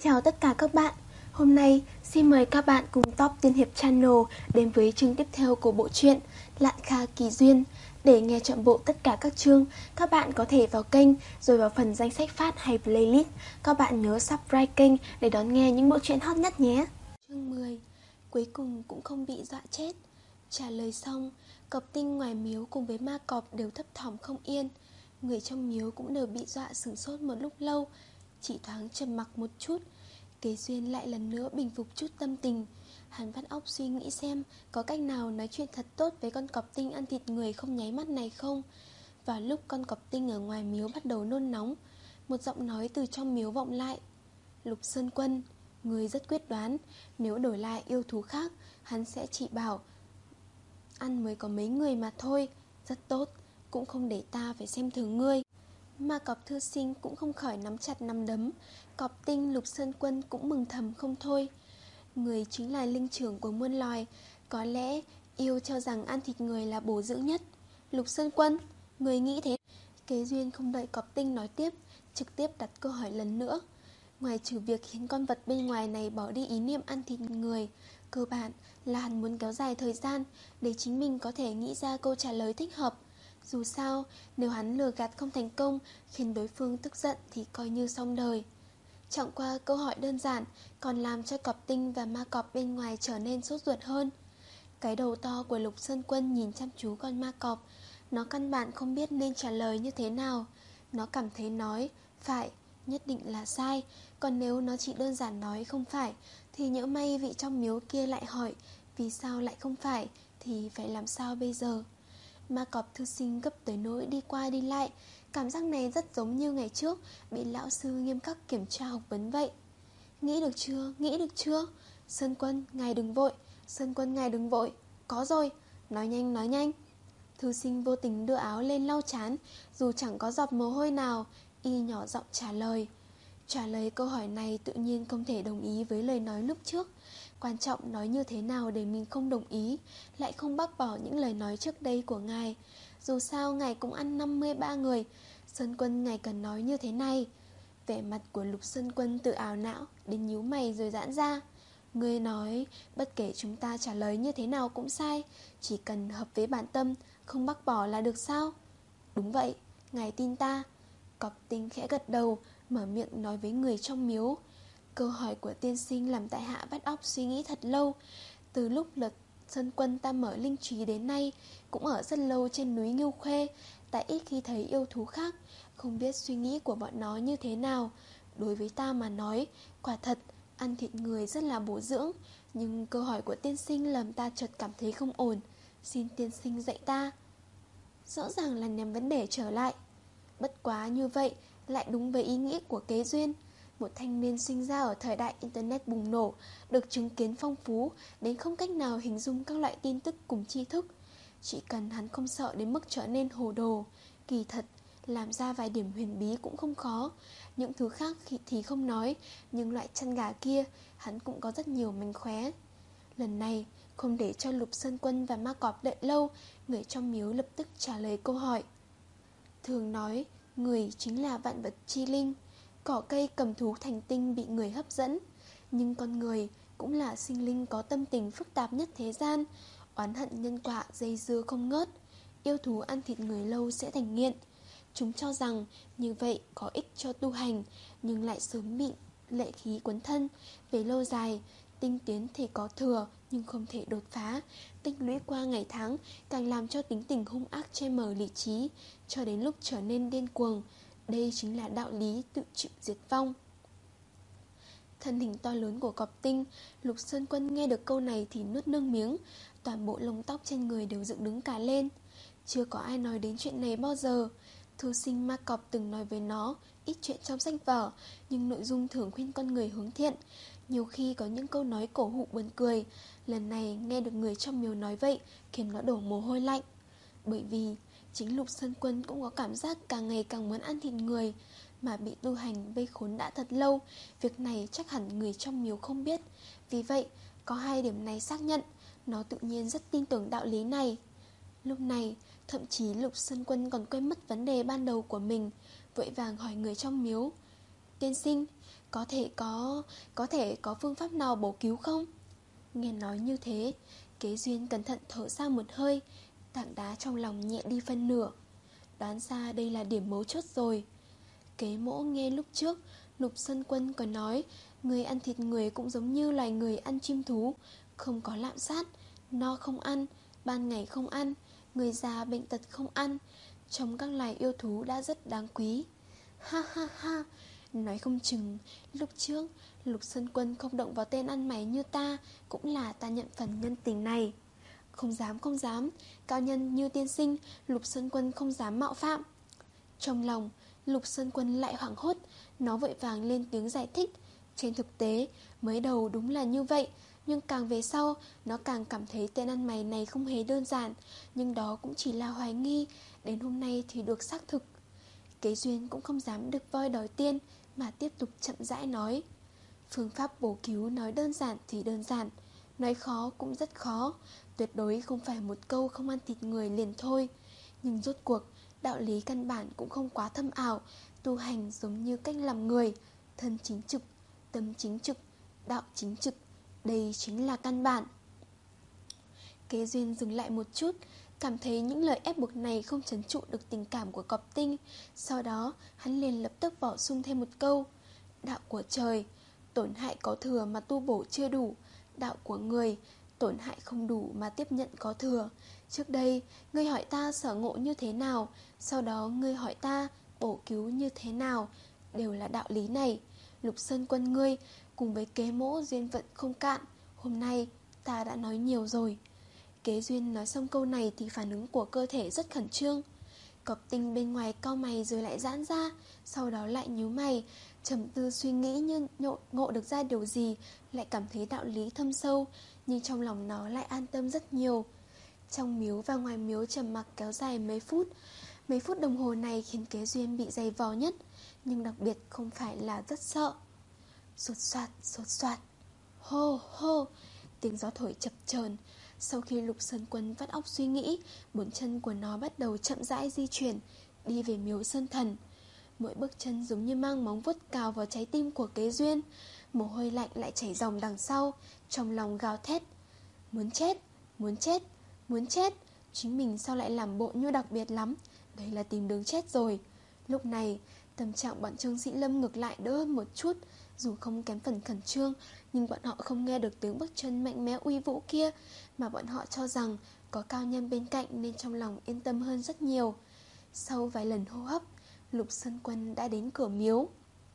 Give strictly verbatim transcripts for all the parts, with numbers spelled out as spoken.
Chào tất cả các bạn. Hôm nay xin mời các bạn cùng Top Tiên Hiệp Channel đến với chương tiếp theo của bộ truyện Lạn Kha Kỳ Duyên. Để nghe trọn bộ tất cả các chương, các bạn có thể vào kênh rồi vào phần danh sách phát hay playlist. Các bạn nhớ subscribe kênh để đón nghe những bộ truyện hot nhất nhé. Chương mười. Cuối cùng cũng không bị dọa chết. Trả lời xong, Cọp Tinh ngoài miếu cùng với Ma Cọp đều thấp thỏm không yên. Người trong miếu cũng đều bị dọa sửng sốt một lúc lâu, chỉ thoáng trầm mặc một chút. Kế Duyên lại lần nữa bình phục chút tâm tình. Hắn vắt óc suy nghĩ xem có cách nào nói chuyện thật tốt với con cọp tinh ăn thịt người không nháy mắt này không. Vào lúc con cọp tinh ở ngoài miếu bắt đầu nôn nóng, một giọng nói từ trong miếu vọng lại. Lục Sơn Quân, người rất quyết đoán. Nếu đổi lại yêu thú khác, hắn sẽ chỉ bảo ăn mới có mấy người mà thôi. Rất tốt, cũng không để ta phải xem thường ngươi. Ma Cọp thư sinh cũng không khỏi nắm chặt nắm đấm. Cọp Tinh Lục Sơn Quân cũng mừng thầm không thôi. Người chính là linh trưởng của muôn loài. Có lẽ yêu cho rằng ăn thịt người là bổ dưỡng nhất. Lục Sơn Quân, người nghĩ thế? Kế Duyên không đợi Cọp Tinh nói tiếp, trực tiếp đặt câu hỏi lần nữa. Ngoài trừ việc khiến con vật bên ngoài này bỏ đi ý niệm ăn thịt người, cơ bản là hắn muốn kéo dài thời gian để chính mình có thể nghĩ ra câu trả lời thích hợp. Dù sao, nếu hắn lừa gạt không thành công, khiến đối phương tức giận thì coi như xong đời. Chẳng qua câu hỏi đơn giản còn làm cho Cọp Tinh và Ma Cọp bên ngoài trở nên sốt ruột hơn. Cái đầu to của Lục Sơn Quân nhìn chăm chú con Ma Cọp. Nó căn bản không biết nên trả lời như thế nào. Nó cảm thấy nói phải nhất định là sai. Còn nếu nó chỉ đơn giản nói không phải, thì nhỡ may vị trong miếu kia lại hỏi vì sao lại không phải, thì phải làm sao bây giờ? Ma Cọp thư sinh gấp tới nỗi đi qua đi lại. Cảm giác này rất giống như ngày trước bị lão sư nghiêm khắc kiểm tra học vấn vậy. Nghĩ được chưa, nghĩ được chưa? Sơn Quân, ngài đừng vội. Sơn Quân, ngài đừng vội. Có rồi, nói nhanh, nói nhanh. Thư sinh vô tình đưa áo lên lau chán. Dù chẳng có giọt mồ hôi nào, y nhỏ giọng trả lời. Trả lời câu hỏi này tự nhiên không thể đồng ý với lời nói lúc trước. Quan trọng nói như thế nào để mình không đồng ý, lại không bác bỏ những lời nói trước đây của ngài. Dù sao ngài cũng ăn năm mươi ba người. Sơn Quân, ngài cần nói như thế này. Vẻ mặt của Lục Sơn Quân từ ảo não đến nhíu mày rồi giãn ra. Ngươi nói bất kể chúng ta trả lời như thế nào cũng sai, chỉ cần hợp với bản tâm, không bác bỏ là được sao? Đúng vậy, ngài tin ta. Cọp Tinh khẽ gật đầu, mở miệng nói với người trong miếu. Câu hỏi của tiên sinh làm tại hạ vắt óc suy nghĩ thật lâu. Từ lúc Lục Sơn Quân ta mở linh trí đến nay, cũng ở rất lâu trên núi Ngưu Khuê. Ta ít khi thấy yêu thú khác, không biết suy nghĩ của bọn nó như thế nào. Đối với ta mà nói, quả thật ăn thịt người rất là bổ dưỡng. Nhưng câu hỏi của tiên sinh làm ta chợt cảm thấy không ổn. Xin tiên sinh dạy ta. Rõ ràng là nhằm vấn đề trở lại. Bất quá như vậy lại đúng với ý nghĩ của Kế Duyên. Một thanh niên sinh ra ở thời đại internet bùng nổ, được chứng kiến phong phú đến không cách nào hình dung các loại tin tức cùng tri thức. Chỉ cần hắn không sợ đến mức trở nên hồ đồ, kỳ thật làm ra vài điểm huyền bí cũng không khó. Những thứ khác thì không nói, nhưng loại chăn gà kia hắn cũng có rất nhiều mánh khóe. Lần này không để cho Lục Sơn Quân và Ma Cọp đợi lâu, người trong miếu lập tức trả lời câu hỏi. Thường nói người chính là vạn vật chi linh. Cỏ cây cầm thú thành tinh bị người hấp dẫn, nhưng con người cũng là sinh linh có tâm tình phức tạp nhất thế gian. Oán hận nhân quả dây dưa không ngớt. Yêu thú ăn thịt người lâu sẽ thành nghiện. Chúng cho rằng như vậy có ích cho tu hành, nhưng lại sớm bị lệ khí quấn thân. Về lâu dài, tinh tiến thì có thừa nhưng không thể đột phá. Tích lũy qua ngày tháng càng làm cho tính tình hung ác che mờ lý trí, cho đến lúc trở nên điên cuồng. Đây chính là đạo lý tự chịu diệt vong. Thân hình to lớn của Cọp Tinh, Lục Sơn Quân nghe được câu này thì nuốt nước miếng. Toàn bộ lông tóc trên người đều dựng đứng cả lên. Chưa có ai nói đến chuyện này bao giờ. Thư sinh Ma Cọp từng nói với nó ít chuyện trong sách vở, nhưng nội dung thường khuyên con người hướng thiện. Nhiều khi có những câu nói cổ hủ buồn cười. Lần này nghe được người trong miếu nói vậy khiến nó đổ mồ hôi lạnh. Bởi vì chính Lục Sơn Quân cũng có cảm giác càng ngày càng muốn ăn thịt người, mà bị tu hành vây khốn đã thật lâu. Việc này chắc hẳn người trong miếu không biết. Vì vậy có hai điểm này xác nhận, nó tự nhiên rất tin tưởng đạo lý này. Lúc này thậm chí Lục Sơn Quân còn quên mất vấn đề ban đầu của mình, vội vàng hỏi người trong miếu. Tiên sinh, Có thể có Có thể có phương pháp nào bổ cứu không? Nghe nói như thế, Kế Duyên cẩn thận thở ra một hơi. Tảng đá trong lòng nhẹ đi phân nửa. Đoán ra đây là điểm mấu chốt rồi. Kế Mỗ nghe lúc trước Lục Sơn Quân có nói người ăn thịt người cũng giống như loài người ăn chim thú, không có lạm sát, no không ăn, ban ngày không ăn, người già bệnh tật không ăn. Trong các loài yêu thú đã rất đáng quý. Ha ha ha. Nói không chừng lúc trước Lục Sơn Quân không động vào tên ăn mày như ta, cũng là ta nhận phần nhân tình này. Không dám không dám, cao nhân như tiên sinh, Lục Sơn Quân không dám mạo phạm. Trong lòng Lục Sơn Quân lại hoảng hốt. Nó vội vàng lên tiếng giải thích. Trên thực tế mới đầu đúng là như vậy, nhưng càng về sau nó càng cảm thấy tên ăn mày này không hề đơn giản. Nhưng đó cũng chỉ là hoài nghi, đến hôm nay thì được xác thực. Kế Duyên cũng không dám được voi đòi tiên, mà tiếp tục chậm rãi nói. Phương pháp bổ cứu nói đơn giản thì đơn giản, nói khó cũng rất khó. Tuyệt đối không phải một câu không ăn thịt người liền thôi. Nhưng rốt cuộc đạo lý căn bản cũng không quá thâm ảo. Tu hành giống như cách làm người, thân chính trực, tâm chính trực, đạo chính trực. Đây chính là căn bản. Kế Duyên dừng lại một chút, cảm thấy những lời ép buộc này không trấn trụ được tình cảm của Cọp Tinh. Sau đó hắn liền lập tức bổ sung thêm một câu. Đạo của trời, tổn hại có thừa mà tu bổ chưa đủ. Đạo của người, tổn hại không đủ mà tiếp nhận có thừa. Trước đây ngươi hỏi ta sở ngộ như thế nào, sau đó ngươi hỏi ta bổ cứu như thế nào, đều là đạo lý này. Lục Sơn Quân ngươi cùng với Kế Mỗ duyên vận không cạn. Hôm nay ta đã nói nhiều rồi. Kế Duyên nói xong câu này thì phản ứng của cơ thể rất khẩn trương. Cọp Tinh bên ngoài cau mày rồi lại giãn ra, sau đó lại nhíu mày, trầm tư suy nghĩ như nhộ, ngộ được ra điều gì, lại cảm thấy đạo lý thâm sâu, nhưng trong lòng nó lại an tâm rất nhiều. Trong miếu và ngoài miếu trầm mặc kéo dài mấy phút. Mấy phút đồng hồ này khiến Kế Duyên bị dày vò nhất, nhưng đặc biệt không phải là rất sợ. Sột soạt, sột soạt, hô hô, tiếng gió thổi chập chờn. Sau khi Lục Sơn Quân vắt óc suy nghĩ, bốn chân của nó bắt đầu chậm rãi di chuyển, đi về miếu Sơn Thần. Mỗi bước chân giống như mang móng vuốt cào vào trái tim của Kế Duyên. Mồ hôi lạnh lại chảy ròng đằng sau, trong lòng gào thét. Muốn chết, muốn chết, muốn chết. Chính mình sao lại làm bộ như đặc biệt lắm. Đây là tìm đường chết rồi. Lúc này tâm trạng bọn Trương Sĩ Lâm ngược lại đỡ hơn một chút. Dù không kém phần khẩn trương, nhưng bọn họ không nghe được tiếng bước chân mạnh mẽ uy vũ kia, mà bọn họ cho rằng có cao nhân bên cạnh, nên trong lòng yên tâm hơn rất nhiều. Sau vài lần hô hấp, Lục Sơn Quân đã đến cửa miếu.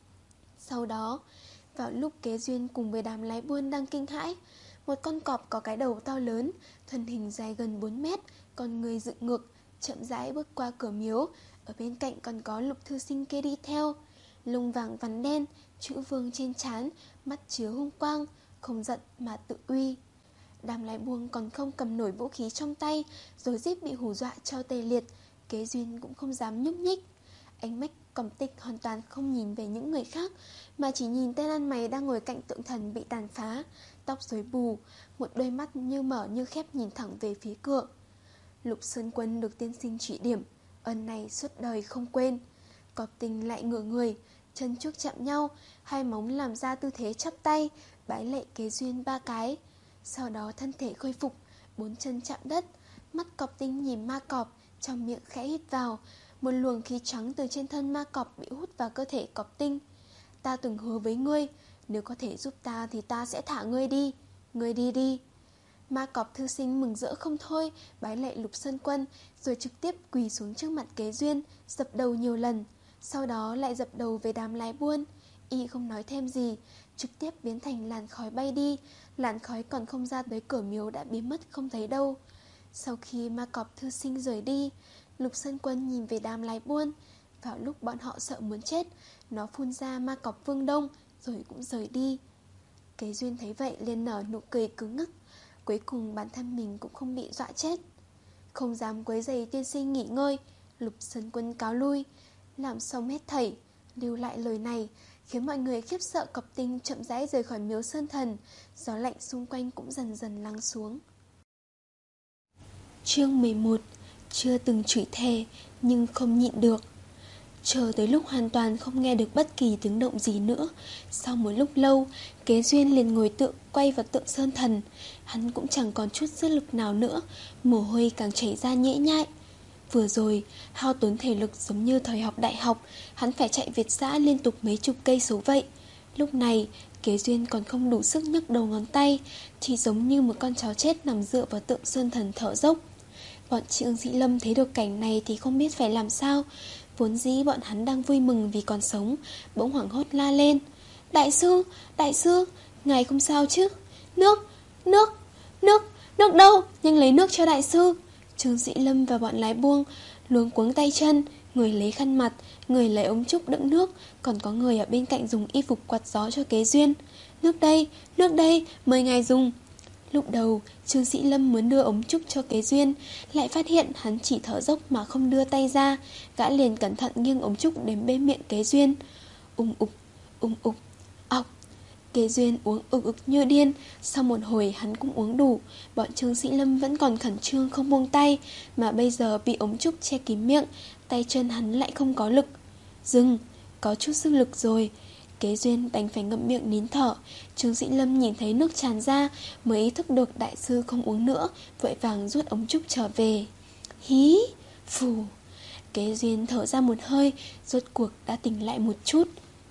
Sau đó, vào lúc Kế Duyên cùng với đám lái buôn đang kinh hãi, một con cọp có cái đầu to lớn, thân hình dài gần bốn mét, con người dựng ngược, chậm rãi bước qua cửa miếu. Ở bên cạnh còn có Lục Thư Sinh kia đi theo, lông vàng vằn đen, chữ vương trên trán, mắt chứa hung quang, không giận mà tự uy. Đám lái buôn còn không cầm nổi vũ khí trong tay, rồi rít bị hù dọa cho tê liệt. Kế Duyên cũng không dám nhúc nhích. Ánh mắt Cọp Tinh hoàn toàn không nhìn về những người khác, mà chỉ nhìn tên ăn mày đang ngồi cạnh tượng thần bị tàn phá, tóc rối bù, một đôi mắt như mở như khép nhìn thẳng về phía cửa. Lục Sơn Quân được tiên sinh chỉ điểm, ơn này suốt đời không quên. Cọp Tinh lại ngửa người, chân trước chạm nhau, hai móng làm ra tư thế chắp tay, bái lạy Kế Duyên ba cái. Sau đó thân thể khôi phục, bốn chân chạm đất. Mắt Cọp Tinh nhìn ma cọp, trong miệng khẽ hít vào. Một luồng khí trắng từ trên thân ma cọp bị hút vào cơ thể Cọp Tinh. Ta từng hứa với ngươi, nếu có thể giúp ta thì ta sẽ thả ngươi đi. Ngươi đi đi. Ma cọp thư sinh mừng rỡ không thôi, bái lạy Lục Sơn Quân, rồi trực tiếp quỳ xuống trước mặt Kế Duyên, dập đầu nhiều lần. Sau đó lại dập đầu về đám lái buôn. Y không nói thêm gì, trực tiếp biến thành làn khói bay đi. Làn khói còn không ra tới cửa miếu đã biến mất không thấy đâu. Sau khi ma cọp thư sinh rời đi, Lục Sơn Quân nhìn về đám lái buôn. Vào lúc bọn họ sợ muốn chết, nó phun ra ma cọp Vương Đông, rồi cũng rời đi. Kế Duyên thấy vậy liền nở nụ cười cứng ngắc. Cuối cùng bản thân mình cũng không bị dọa chết. Không dám quấy rầy tiên sinh nghỉ ngơi, Lục Sơn Quân cáo lui. Làm xong hết thảy, lưu lại lời này, khiến mọi người khiếp sợ. Cọp Tinh chậm rãi rời khỏi miếu Sơn Thần. Gió lạnh xung quanh cũng dần dần lắng xuống. Chương mười một. Chưa từng chửi thề nhưng không nhịn được. Chờ tới lúc hoàn toàn không nghe được bất kỳ tiếng động gì nữa. Sau một lúc lâu, Kế Duyên liền ngồi tựa quay vào tượng sơn thần. Hắn cũng chẳng còn chút sức lực nào nữa, mồ hôi càng chảy ra nhễ nhại. Vừa rồi, hao tốn thể lực giống như thời học đại học, hắn phải chạy Việt dã liên tục mấy chục cây số vậy. Lúc này, Kế Duyên còn không đủ sức nhấc đầu ngón tay, chỉ giống như một con chó chết nằm dựa vào tượng sơn thần thở dốc. Bọn Trương Sĩ Lâm thấy được cảnh này thì không biết phải làm sao. Vốn dĩ bọn hắn đang vui mừng vì còn sống, bỗng hoảng hốt la lên: Đại sư, đại sư, ngài không sao chứ? Nước, nước, nước, nước đâu? Nhanh lấy nước cho đại sư. Trương Sĩ Lâm và bọn lái buông luống cuống tay chân, người lấy khăn mặt, người lấy ống trúc đựng nước, còn có người ở bên cạnh dùng y phục quạt gió cho Kế Duyên. Nước đây, nước đây, mời ngài dùng. Lúc đầu, Trương Sĩ Lâm muốn đưa ống trúc cho Kế Duyên, lại phát hiện hắn chỉ thở dốc mà không đưa tay ra. Gã liền cẩn thận nghiêng ống trúc đến bên miệng Kế Duyên. Ung ục, ung ục, ọc. Kế Duyên uống ực ực như điên. Sau một hồi hắn cũng uống đủ. Bọn Trương Sĩ Lâm vẫn còn khẩn trương không buông tay, mà bây giờ bị ống trúc che kín miệng, tay chân hắn lại không có lực. Dừng, có chút sức lực rồi. Kế Duyên đành phải ngậm miệng nín thở. Trương Sĩ Lâm nhìn thấy nước tràn ra mới ý thức được đại sư không uống nữa, vội vàng rút ống trúc trở về. Hí, phù. Kế Duyên thở ra một hơi, rốt cuộc đã tỉnh lại một chút.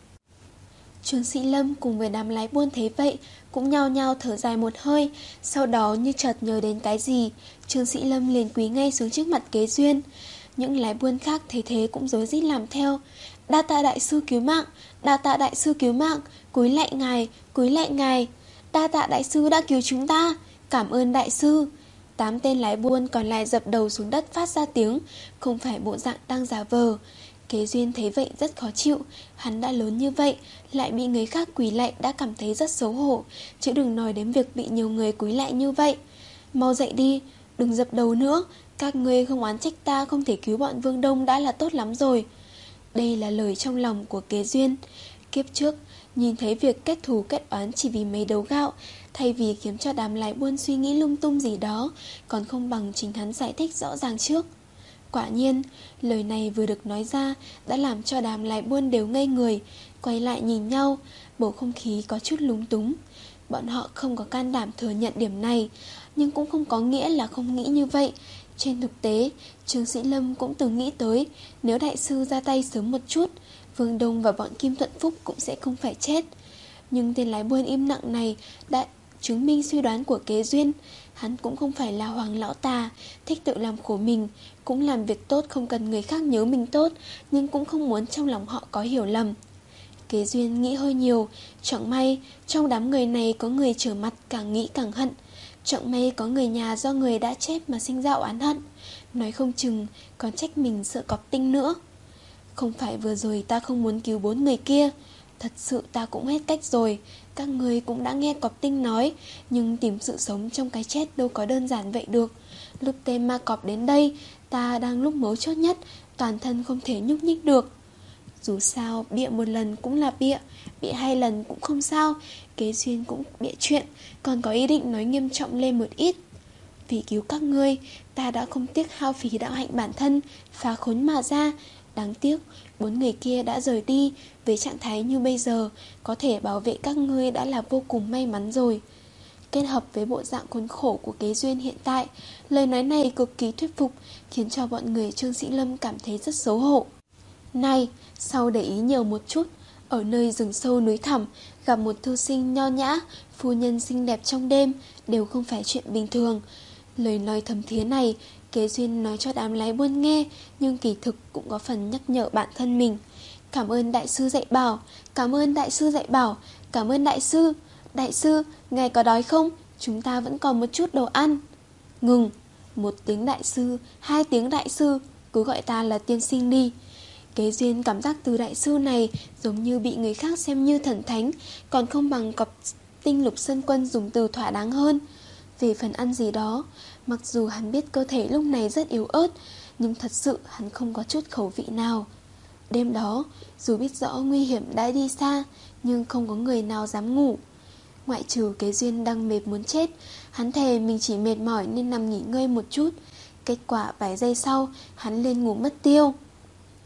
Trương Sĩ Lâm cùng với đám lái buôn thấy vậy cũng nhao nhao thở dài một hơi. Sau đó như chợt nhớ đến cái gì, Trương Sĩ Lâm liền quỳ ngay xuống trước mặt Kế Duyên. Những lái buôn khác thấy thế cũng rối rít làm theo. Đa tạ đại sư cứu mạng, đa tạ đại sư cứu mạng, cúi lạy ngài, cúi lạy ngài. Đa tạ đại sư đã cứu chúng ta, cảm ơn đại sư. Tám tên lái buôn còn lại dập đầu xuống đất phát ra tiếng, không phải bộ dạng đang giả vờ. Kế Duyên thấy vậy rất khó chịu. Hắn đã lớn như vậy, lại bị người khác quỳ lạy đã cảm thấy rất xấu hổ, chứ đừng nói đến việc bị nhiều người quỳ lạy như vậy. Mau dậy đi, đừng dập đầu nữa. Các ngươi không oán trách ta không thể cứu bọn Vương Đông đã là tốt lắm rồi. Đây là lời trong lòng của Kế Duyên. Kiếp trước, nhìn thấy việc kết thù kết oán chỉ vì mấy đấu gạo, thay vì khiến cho đám lái buôn suy nghĩ lung tung gì đó, còn không bằng chính hắn giải thích rõ ràng trước. Quả nhiên, lời này vừa được nói ra đã làm cho đám lái buôn đều ngây người, quay lại nhìn nhau, bầu không khí có chút lúng túng. Bọn họ không có can đảm thừa nhận điểm này, nhưng cũng không có nghĩa là không nghĩ như vậy. Trên thực tế, Trương Sĩ Lâm cũng từng nghĩ tới, nếu đại sư ra tay sớm một chút, Vương Đông và bọn Kim Thuận Phúc cũng sẽ không phải chết. Nhưng tên lái buôn im lặng này đã chứng minh suy đoán của Kế Duyên. Hắn cũng không phải là hoàng lão tà, thích tự làm khổ mình, cũng làm việc tốt không cần người khác nhớ mình tốt, nhưng cũng không muốn trong lòng họ có hiểu lầm. Kế Duyên nghĩ hơi nhiều, chẳng may trong đám người này có người trở mặt càng nghĩ càng hận. Chẳng may có người nhà do người đã chết mà sinh ra oán hận, nói không chừng còn trách mình sợ cọp tinh nữa. Không phải vừa rồi ta không muốn cứu bốn người kia, thật sự ta cũng hết cách rồi. Các người cũng đã nghe cọp tinh nói, nhưng tìm sự sống trong cái chết đâu có đơn giản vậy được. Lúc tên ma cọp đến đây, ta đang lúc mấu chốt nhất, toàn thân không thể nhúc nhích được. Dù sao, bịa một lần cũng là bịa, bịa hai lần cũng không sao. Kế Duyên cũng bịa chuyện, còn có ý định nói nghiêm trọng lên một ít. Vì cứu các ngươi, ta đã không tiếc hao phí đạo hạnh bản thân, phá khốn mà ra. Đáng tiếc, bốn người kia đã rời đi. Với trạng thái như bây giờ, có thể bảo vệ các ngươi đã là vô cùng may mắn rồi. Kết hợp với bộ dạng khốn khổ của Kế Duyên hiện tại, lời nói này cực kỳ thuyết phục, khiến cho bọn người Trương Sĩ Lâm cảm thấy rất xấu hổ. Này, sau để ý nhiều một chút, ở nơi rừng sâu núi thẳm, gặp một thư sinh nho nhã, phu nhân xinh đẹp trong đêm, đều không phải chuyện bình thường. Lời nói thầm thía này, Kế Duyên nói cho đám lái buôn nghe, nhưng kỳ thực cũng có phần nhắc nhở bản thân mình. Cảm ơn đại sư dạy bảo, cảm ơn đại sư dạy bảo, cảm ơn đại sư. Đại sư, ngài có đói không? Chúng ta vẫn còn một chút đồ ăn. Ngừng, một tiếng đại sư, hai tiếng đại sư, cứ gọi ta là tiên sinh đi. Kế Duyên cảm giác từ đại sư này giống như bị người khác xem như thần thánh, còn không bằng cọp tinh Lục Sơn Quân dùng từ thỏa đáng hơn. Về phần ăn gì đó, mặc dù hắn biết cơ thể lúc này rất yếu ớt, nhưng thật sự hắn không có chút khẩu vị nào. Đêm đó, dù biết rõ nguy hiểm đã đi xa, nhưng không có người nào dám ngủ. Ngoại trừ Kế Duyên đang mệt muốn chết, hắn thề mình chỉ mệt mỏi nên nằm nghỉ ngơi một chút. Kết quả vài giây sau, hắn lên ngủ mất tiêu.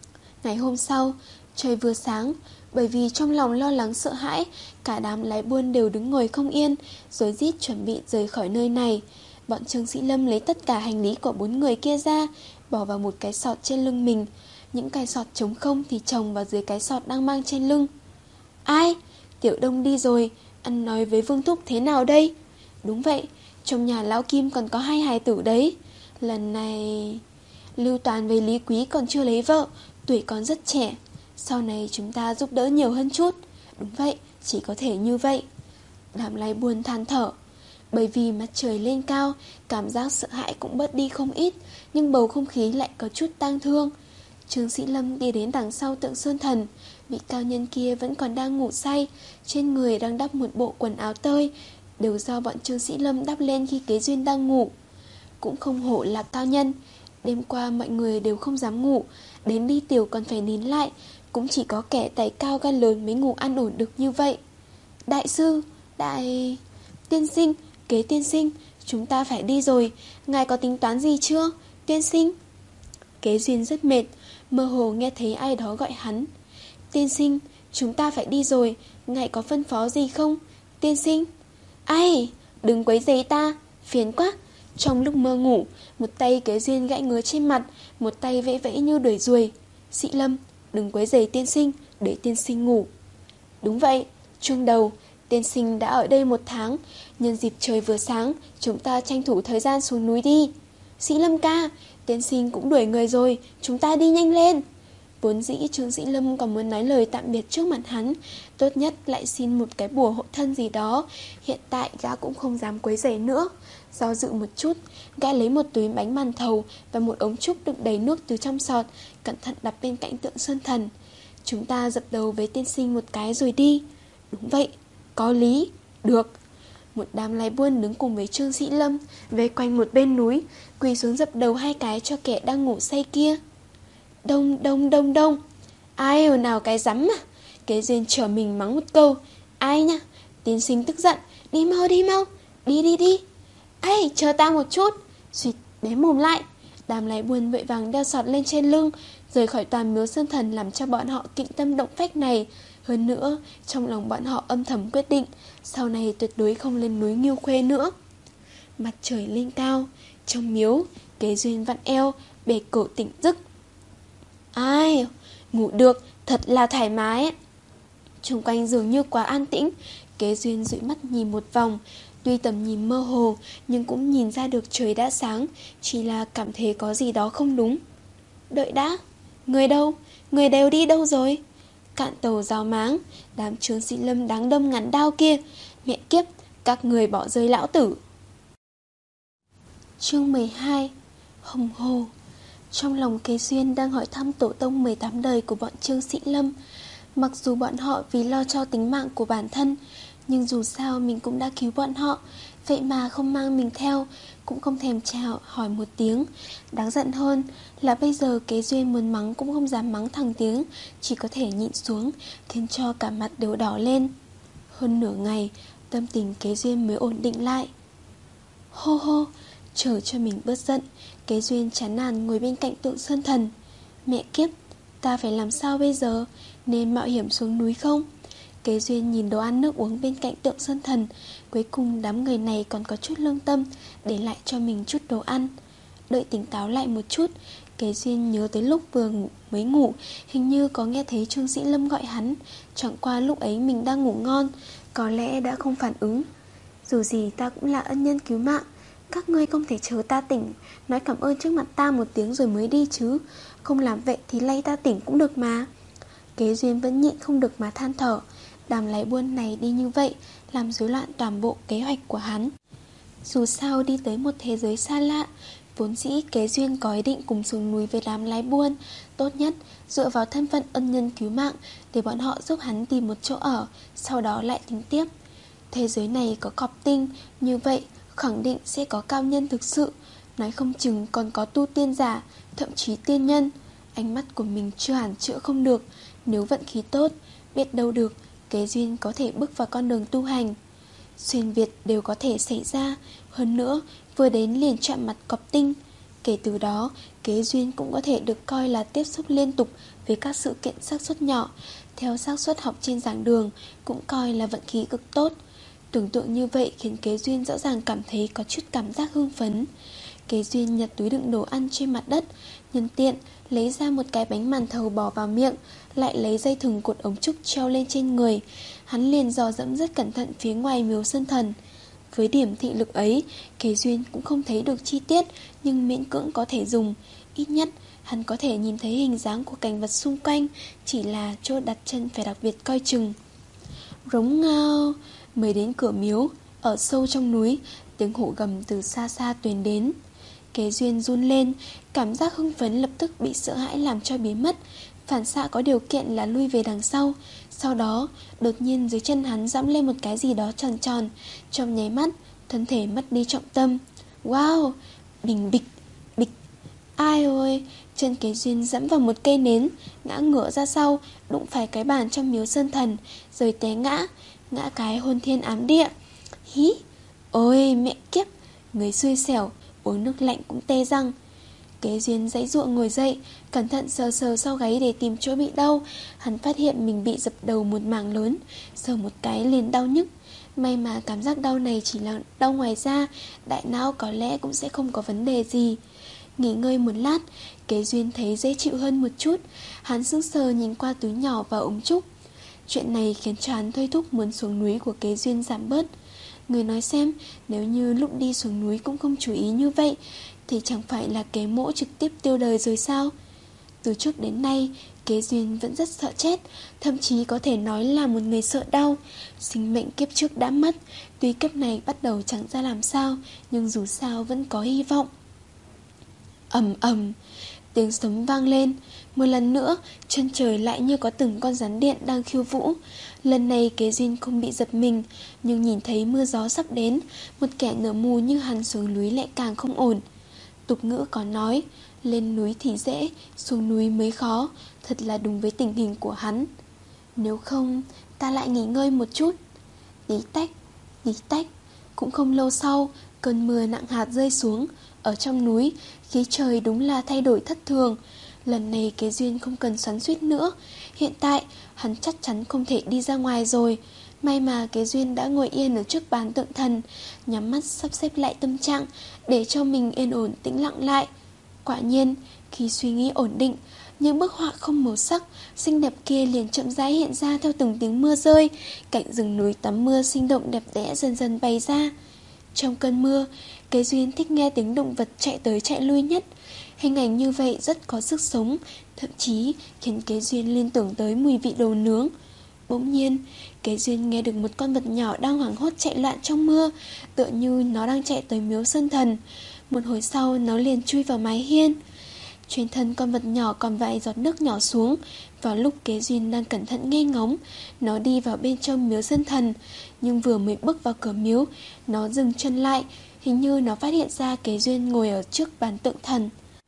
Ngày hôm sau, trời vừa sáng, bởi vì trong lòng lo lắng sợ hãi, cả đám lái buôn đều đứng ngồi không yên, rối rít chuẩn bị rời khỏi nơi này. Bọn Trương Sĩ Lâm lấy tất cả hành lý của bốn người kia ra, bỏ vào một cái sọt trên lưng mình. Những cái sọt trống không thì chồng vào dưới cái sọt đang mang trên lưng. Ai? Tiểu Đông đi rồi, ăn nói với Vương Thúc thế nào đây? Đúng vậy, trong nhà lão Kim còn có hai hài tử đấy. Lần này... Lưu Toàn với Lý Quý còn chưa lấy vợ, tuổi còn rất trẻ. Sau này chúng ta giúp đỡ nhiều hơn chút. Đúng vậy, chỉ có thể như vậy. Đám lái buôn than thở. Bởi vì mặt trời lên cao, cảm giác sợ hãi cũng bớt đi không ít, nhưng bầu không khí lại có chút tang thương. Trương Sĩ Lâm đi đến đằng sau tượng Sơn Thần. Vị cao nhân kia vẫn còn đang ngủ say, trên người đang đắp một bộ quần áo tơi, đều do bọn Trương Sĩ Lâm đắp lên khi Kế Duyên đang ngủ. Cũng không hổ là cao nhân. Đêm qua mọi người đều không dám ngủ, đến đi tiểu còn phải nín lại, cũng chỉ có kẻ tài cao gan lớn mới ngủ an ổn được như vậy. Đại sư, đại... Tiên sinh, Kế tiên sinh, chúng ta phải đi rồi, ngài có tính toán gì chưa, tiên sinh? Kế Duyên rất mệt, mơ hồ nghe thấy ai đó gọi hắn. Tiên sinh, chúng ta phải đi rồi, ngài có phân phó gì không, tiên sinh? Ai, đừng quấy rầy ta, phiền quá. Trong lúc mơ ngủ, một tay Kế Duyên gãi ngứa trên mặt, một tay vẫy vẫy như đuổi ruồi. Sĩ Lâm, đừng quấy rầy tiên sinh, để tiên sinh ngủ. Đúng vậy, chuông đầu, tiên sinh đã ở đây một tháng, nhân dịp trời vừa sáng, chúng ta tranh thủ thời gian xuống núi đi. Sĩ Lâm ca, tiên sinh cũng đuổi người rồi, chúng ta đi nhanh lên. Vốn dĩ Trương Sĩ Lâm còn muốn nói lời tạm biệt trước mặt hắn, tốt nhất lại xin một cái bùa hộ thân gì đó. Hiện tại gã cũng không dám quấy rầy nữa. Do dự một chút, gã lấy một túi bánh màn thầu và một ống trúc đựng đầy nước từ trong sọt, cẩn thận đặt bên cạnh tượng Sơn Thần. Chúng ta dập đầu với tiên sinh một cái rồi đi. Đúng vậy, có lý, được. Một đám lái buôn đứng cùng với Trương Sĩ Lâm, vây quanh một bên núi, quỳ xuống dập đầu hai cái cho kẻ đang ngủ say kia. Đông đông đông đông. Ai ồn nào cái rắm mà. Kế Duyên trở mình mắng một câu. Ai nhá, tiên sinh tức giận, đi mau đi mau, đi đi đi. Ây, chờ ta một chút. Xuyệt, bế mồm lại. Đám lái buôn vội vàng đeo sọt lên trên lưng, rời khỏi toàn miếu Sơn Thần, làm cho bọn họ kĩnh tâm động phách này. Hơn nữa, trong lòng bọn họ âm thầm quyết định, sau này tuyệt đối không lên núi Nghiêu Khuê nữa. Mặt trời lên cao, trong miếu, Kế Duyên vặn eo, bề cổ tỉnh giấc. Ai, ngủ được, thật là thoải mái. Xung quanh dường như quá an tĩnh. Kế Duyên dụi mắt nhìn một vòng. Tuy tầm nhìn mơ hồ, nhưng cũng nhìn ra được trời đã sáng, chỉ là cảm thấy có gì đó không đúng. Đợi đã, người đâu, người đều đi đâu rồi? Cạn tàu rào máng, đám Trương Sĩ Lâm đáng đâm ngắn đao kia. Mẹ kiếp, các người bỏ rơi lão tử. Chương mười hai. Hồng Hồ. Trong lòng Kế Duyên đang hỏi thăm tổ tông mười tám đời của bọn Trương Sĩ Lâm. Mặc dù bọn họ vì lo cho tính mạng của bản thân, nhưng dù sao mình cũng đã cứu bọn họ, vậy mà không mang mình theo, cũng không thèm chào hỏi một tiếng. Đáng giận hơn là bây giờ Kế Duyên muốn mắng cũng không dám mắng thẳng tiếng, chỉ có thể nhịn xuống, khiến cho cả mặt đều đỏ lên. Hơn nửa ngày, tâm tình Kế Duyên mới ổn định lại. Hô hô, chờ cho mình bớt giận, Kế Duyên chán nản ngồi bên cạnh tượng Sơn Thần. Mẹ kiếp, ta phải làm sao bây giờ? Nên mạo hiểm xuống núi không? Kế Duyên nhìn đồ ăn nước uống bên cạnh tượng Sơn Thần. Cuối cùng đám người này còn có chút lương tâm, để lại cho mình chút đồ ăn. Đợi tỉnh táo lại một chút, Kế Duyên nhớ tới lúc vừa ngủ, mới ngủ, hình như có nghe thấy Trương Sĩ Lâm gọi hắn. Chẳng qua lúc ấy mình đang ngủ ngon, có lẽ đã không phản ứng. Dù gì ta cũng là ân nhân cứu mạng, các ngươi không thể chờ ta tỉnh, nói cảm ơn trước mặt ta một tiếng rồi mới đi chứ. Không làm vậy thì lay ta tỉnh cũng được mà. Kế Duyên vẫn nhịn không được mà than thở. Đám lái buôn này đi như vậy, làm rối loạn toàn bộ kế hoạch của hắn. Dù sao đi tới một thế giới xa lạ, vốn dĩ Kế Duyên có ý định cùng xuống núi với đám lái buôn. Tốt nhất dựa vào thân phận ân nhân cứu mạng, để bọn họ giúp hắn tìm một chỗ ở, sau đó lại tính tiếp. Thế giới này có cọp tinh, như vậy khẳng định sẽ có cao nhân thực sự, nói không chừng còn có tu tiên giả, thậm chí tiên nhân. Ánh mắt của mình chưa hẳn chữa không được, nếu vận khí tốt, biết đâu được Kế Duyên có thể bước vào con đường tu hành. Xuyên Việt đều có thể xảy ra. Hơn nữa vừa đến liền chạm mặt cọp tinh. Kể từ đó, kế duyên cũng có thể được coi là tiếp xúc liên tục với các sự kiện xác suất nhỏ. Theo xác suất học trên giảng đường, cũng coi là vận khí cực tốt. Tưởng tượng như vậy khiến kế duyên rõ ràng cảm thấy có chút cảm giác hưng phấn. Kế duyên nhặt túi đựng đồ ăn trên mặt đất, nhân tiện lấy ra một cái bánh màn thầu bỏ vào miệng, lại lấy dây thừng cột ống trúc treo lên trên người. Hắn liền dò dẫm rất cẩn thận phía ngoài miếu sơn thần. Với điểm thị lực ấy, kế duyên cũng không thấy được chi tiết, nhưng miễn cưỡng có thể dùng. Ít nhất hắn có thể nhìn thấy hình dáng của cảnh vật xung quanh, chỉ là chỗ đặt chân phải đặc biệt coi chừng. Rống ngao. Mới đến cửa miếu, ở sâu trong núi, tiếng hổ gầm từ xa xa truyền đến. Kế duyên run lên, cảm giác hưng phấn lập tức bị sợ hãi làm cho biến mất. Phản xạ có điều kiện là lui về đằng sau. Sau đó, đột nhiên dưới chân hắn dẫm lên một cái gì đó tròn tròn. Trong nháy mắt, thân thể mất đi trọng tâm. Wow! Bình bịch, bịch. Ai ôi! Chân kế duyên dẫm vào một cây nến, ngã ngửa ra sau, đụng phải cái bàn trong miếu sơn thần, rồi té ngã. Ngã cái hôn thiên ám địa. Hí! Ôi mẹ kiếp! Người xui xẻo, uống nước lạnh cũng tê răng. Kế duyên giãy giụa ngồi dậy, cẩn thận sờ sờ sau gáy để tìm chỗ bị đau. Hắn phát hiện mình bị dập đầu một mảng lớn, sờ một cái liền đau nhức. May mà cảm giác đau này chỉ là đau ngoài da, đại não có lẽ cũng sẽ không có vấn đề gì. Nghỉ ngơi một lát, kế duyên thấy dễ chịu hơn một chút. Hắn sững sờ nhìn qua túi nhỏ và ống trúc. Chuyện này khiến cho hắn thôi thúc muốn xuống núi của kế duyên giảm bớt. Người nói xem, nếu như lúc đi xuống núi cũng không chú ý như vậy, thì chẳng phải là kế mỗ trực tiếp tiêu đời rồi sao? Từ trước đến nay, kế duyên vẫn rất sợ chết, thậm chí có thể nói là một người sợ đau. Sinh mệnh kiếp trước đã mất, tuy kiếp này bắt đầu chẳng ra làm sao, nhưng dù sao vẫn có hy vọng. Ầm ầm, tiếng sấm vang lên. Một lần nữa, chân trời lại như có từng con rắn điện đang khiêu vũ. Lần này kế duyên không bị giật mình, nhưng nhìn thấy mưa gió sắp đến, một kẻ nửa mù như hắn xuống núi lại càng không ổn. Tục ngữ có nói, lên núi thì dễ, xuống núi mới khó. Thật là đúng với tình hình của hắn. Nếu không, ta lại nghỉ ngơi một chút. Tí tách, tí tách. Cũng không lâu sau, cơn mưa nặng hạt rơi xuống. Ở trong núi, khí trời đúng là thay đổi thất thường. Lần này kế duyên không cần xoắn xuýt nữa. Hiện tại hắn chắc chắn không thể đi ra ngoài rồi. May mà kế duyên đã ngồi yên ở trước bàn tượng thần, nhắm mắt sắp xếp lại tâm trạng, để cho mình yên ổn tĩnh lặng lại. Quả nhiên, khi suy nghĩ ổn định, những bức họa không màu sắc xinh đẹp kia liền chậm rãi hiện ra theo từng tiếng mưa rơi. Cảnh rừng núi tắm mưa sinh động đẹp đẽ dần dần bày ra. Trong cơn mưa, kế duyên thích nghe tiếng động vật chạy tới chạy lui nhất. Hình ảnh như vậy rất có sức sống, thậm chí khiến kế duyên liên tưởng tới mùi vị đồ nướng. Bỗng nhiên, kế duyên nghe được một con vật nhỏ đang hoảng hốt chạy loạn trong mưa, tựa như nó đang chạy tới miếu sơn thần. Một hồi sau, nó liền chui vào mái hiên. Trên thân con vật nhỏ còn vài giọt nước nhỏ xuống. Vào lúc kế duyên đang cẩn thận nghe ngóng, nó đi vào bên trong miếu sơn thần. Nhưng vừa mới bước vào cửa miếu, nó dừng chân lại. Hình như nó phát hiện ra kế duyên ngồi ở trước bàn tượng thần.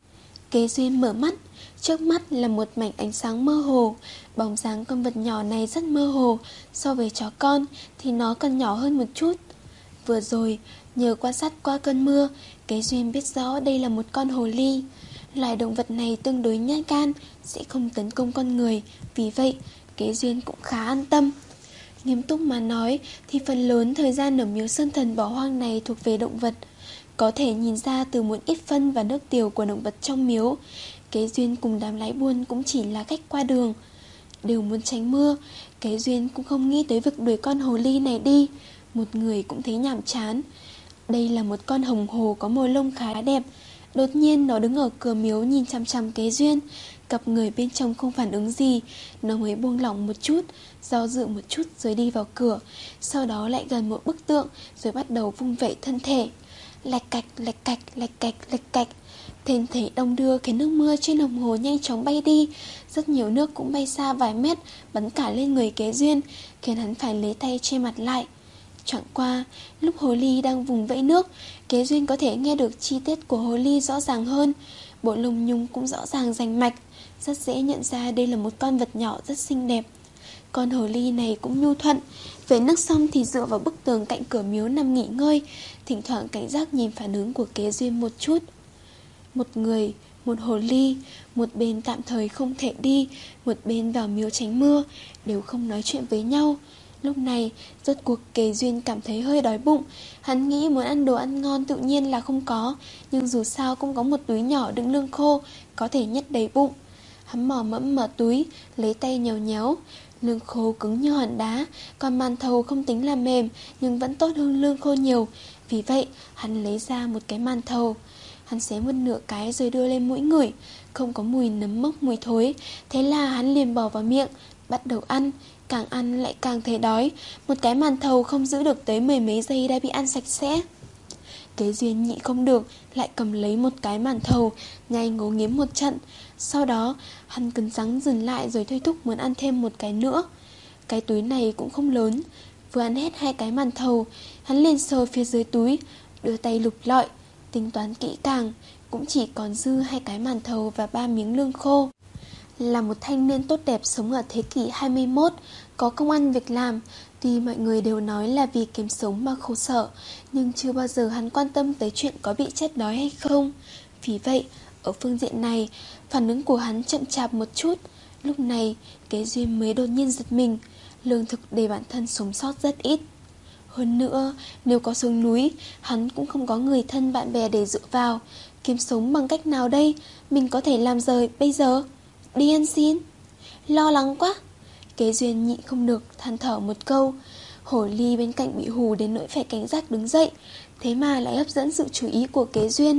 Kế duyên mở mắt, trước mắt là một mảnh ánh sáng mơ hồ. Bóng dáng con vật nhỏ này rất mơ hồ. So với chó con thì nó còn nhỏ hơn một chút. Vừa rồi, nhờ quan sát qua cơn mưa, kế duyên biết rõ đây là một con hồ ly. Loài động vật này tương đối nhát gan, sẽ không tấn công con người. Vì vậy, kế duyên cũng khá an tâm. Nghiêm túc mà nói thì phần lớn thời gian ở miếu sơn thần bỏ hoang này thuộc về động vật. Có thể nhìn ra từ một ít phân và nước tiểu của động vật trong miếu. Kế duyên cùng đám lái buôn cũng chỉ là cách qua đường. Đều muốn tránh mưa, kế duyên cũng không nghĩ tới việc đuổi con hồ ly này đi. Một người cũng thấy nhàm chán. Đây là một con hồng hồ có màu lông khá đẹp. Đột nhiên nó đứng ở cửa miếu nhìn chằm chằm kế duyên. Cặp người bên trong không phản ứng gì, nó mới buông lỏng một chút, do dự một chút rồi đi vào cửa. Sau đó lại gần một bức tượng, rồi bắt đầu vung vẩy thân thể. Lạch cạch, lạch cạch, lạch cạch, lạch cạch. Thân thể đông đưa khiến nước mưa trên đồng hồ nhanh chóng bay đi. Rất nhiều nước cũng bay xa vài mét, bắn cả lên người kế duyên, khiến hắn phải lấy tay che mặt lại. Chẳng qua, lúc hồ ly đang vùng vẫy nước, kế duyên có thể nghe được chi tiết của hồ ly rõ ràng hơn. Bộ lông nhung cũng rõ ràng rành mạch. Rất dễ nhận ra đây là một con vật nhỏ rất xinh đẹp. Con hồ ly này cũng nhu thuận. Về nước xong thì dựa vào bức tường cạnh cửa miếu nằm nghỉ ngơi, thỉnh thoảng cảnh giác nhìn phản ứng của kế duyên một chút. Một người, một hồ ly, một bên tạm thời không thể đi, một bên vào miếu tránh mưa, đều không nói chuyện với nhau. Lúc này, rốt cuộc Kế Duyên cảm thấy hơi đói bụng. Hắn nghĩ muốn ăn đồ ăn ngon tự nhiên là không có, nhưng dù sao cũng có một túi nhỏ đựng lương khô, có thể nhét đầy bụng. Hắn mò mẫm mở túi, lấy tay nhéo nhéo. Lương khô cứng như hòn đá, còn màn thầu không tính là mềm, nhưng vẫn tốt hơn lương khô nhiều. Vì vậy, hắn lấy ra một cái màn thầu. Hắn xé một nửa cái rồi đưa lên mũi ngửi, không có mùi nấm mốc mùi thối. Thế là hắn liền bỏ vào miệng, bắt đầu ăn. Càng ăn lại càng thấy đói. Một cái màn thầu không giữ được tới mười mấy giây đã bị ăn sạch sẽ. Kế Duyên nhịn không được, lại cầm lấy một cái màn thầu, nhai ngấu nghiến một trận. Sau đó, hắn cứng rắn dừng lại rồi thôi thúc muốn ăn thêm một cái nữa. Cái túi này cũng không lớn. Vừa ăn hết hai cái màn thầu, hắn liền sờ phía dưới túi, đưa tay lục lọi, tính toán kỹ càng, cũng chỉ còn dư hai cái màn thầu và ba miếng lương khô. Là một thanh niên tốt đẹp sống ở thế kỷ hai mươi mốt, có công ăn việc làm. Tuy mọi người đều nói là vì kiếm sống mà khổ sở, nhưng chưa bao giờ hắn quan tâm tới chuyện có bị chết đói hay không. Vì vậy, ở phương diện này, phản ứng của hắn chậm chạp một chút. Lúc này, Kế Duyên mới đột nhiên giật mình. Lương thực để bản thân sống sót rất ít. Hơn nữa, nếu có xuống núi, hắn cũng không có người thân bạn bè để dựa vào. Kiếm sống bằng cách nào đây? Mình có thể làm gì bây giờ? Đi ăn xin. Lo lắng quá. Kế Duyên nhịn không được, than thở một câu. Hổ ly bên cạnh bị hù đến nỗi phải cảnh giác đứng dậy, thế mà lại hấp dẫn sự chú ý của Kế Duyên.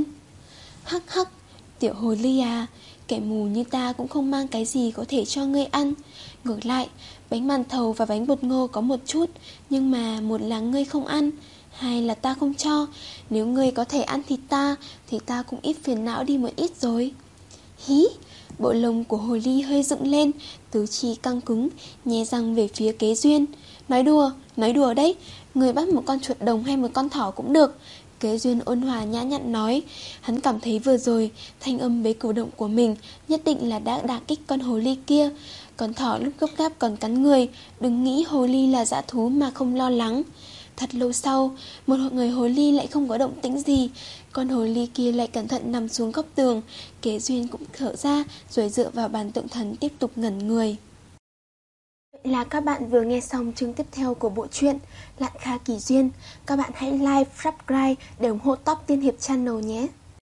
Hắc hắc, tiểu hồ ly à, kẻ mù như ta cũng không mang cái gì có thể cho ngươi ăn. Ngược lại, bánh màn thầu và bánh bột ngô có một chút, nhưng mà một là ngươi không ăn, hai là ta không cho. Nếu ngươi có thể ăn thịt ta, thì ta cũng ít phiền não đi một ít rồi. Hí, bộ lông của hồ ly hơi dựng lên, tứ chi căng cứng, nhè răng về phía Kế Duyên. Nói đùa, nói đùa đấy, người bắt một con chuột đồng hay một con thỏ cũng được. Kế Duyên ôn hòa nhã nhặn nói. Hắn cảm thấy vừa rồi thanh âm với cử động của mình nhất định là đã đả kích con hồ ly kia. Con thỏ lúc gấp gáp còn cắn người, đừng nghĩ hồ ly là dã thú mà không lo lắng. Thật lâu sau, một người hồ ly lại không có động tĩnh gì. Con hồ ly kia lại cẩn thận nằm xuống góc tường. Kế Duyên cũng thở ra rồi dựa vào bàn tượng thần tiếp tục ngẩn người. Vậy là các bạn vừa nghe xong chương tiếp theo của bộ truyện Lạn Kha Kỳ Duyên. Các bạn hãy like, subscribe để ủng hộ Top Tiên Hiệp Channel nhé.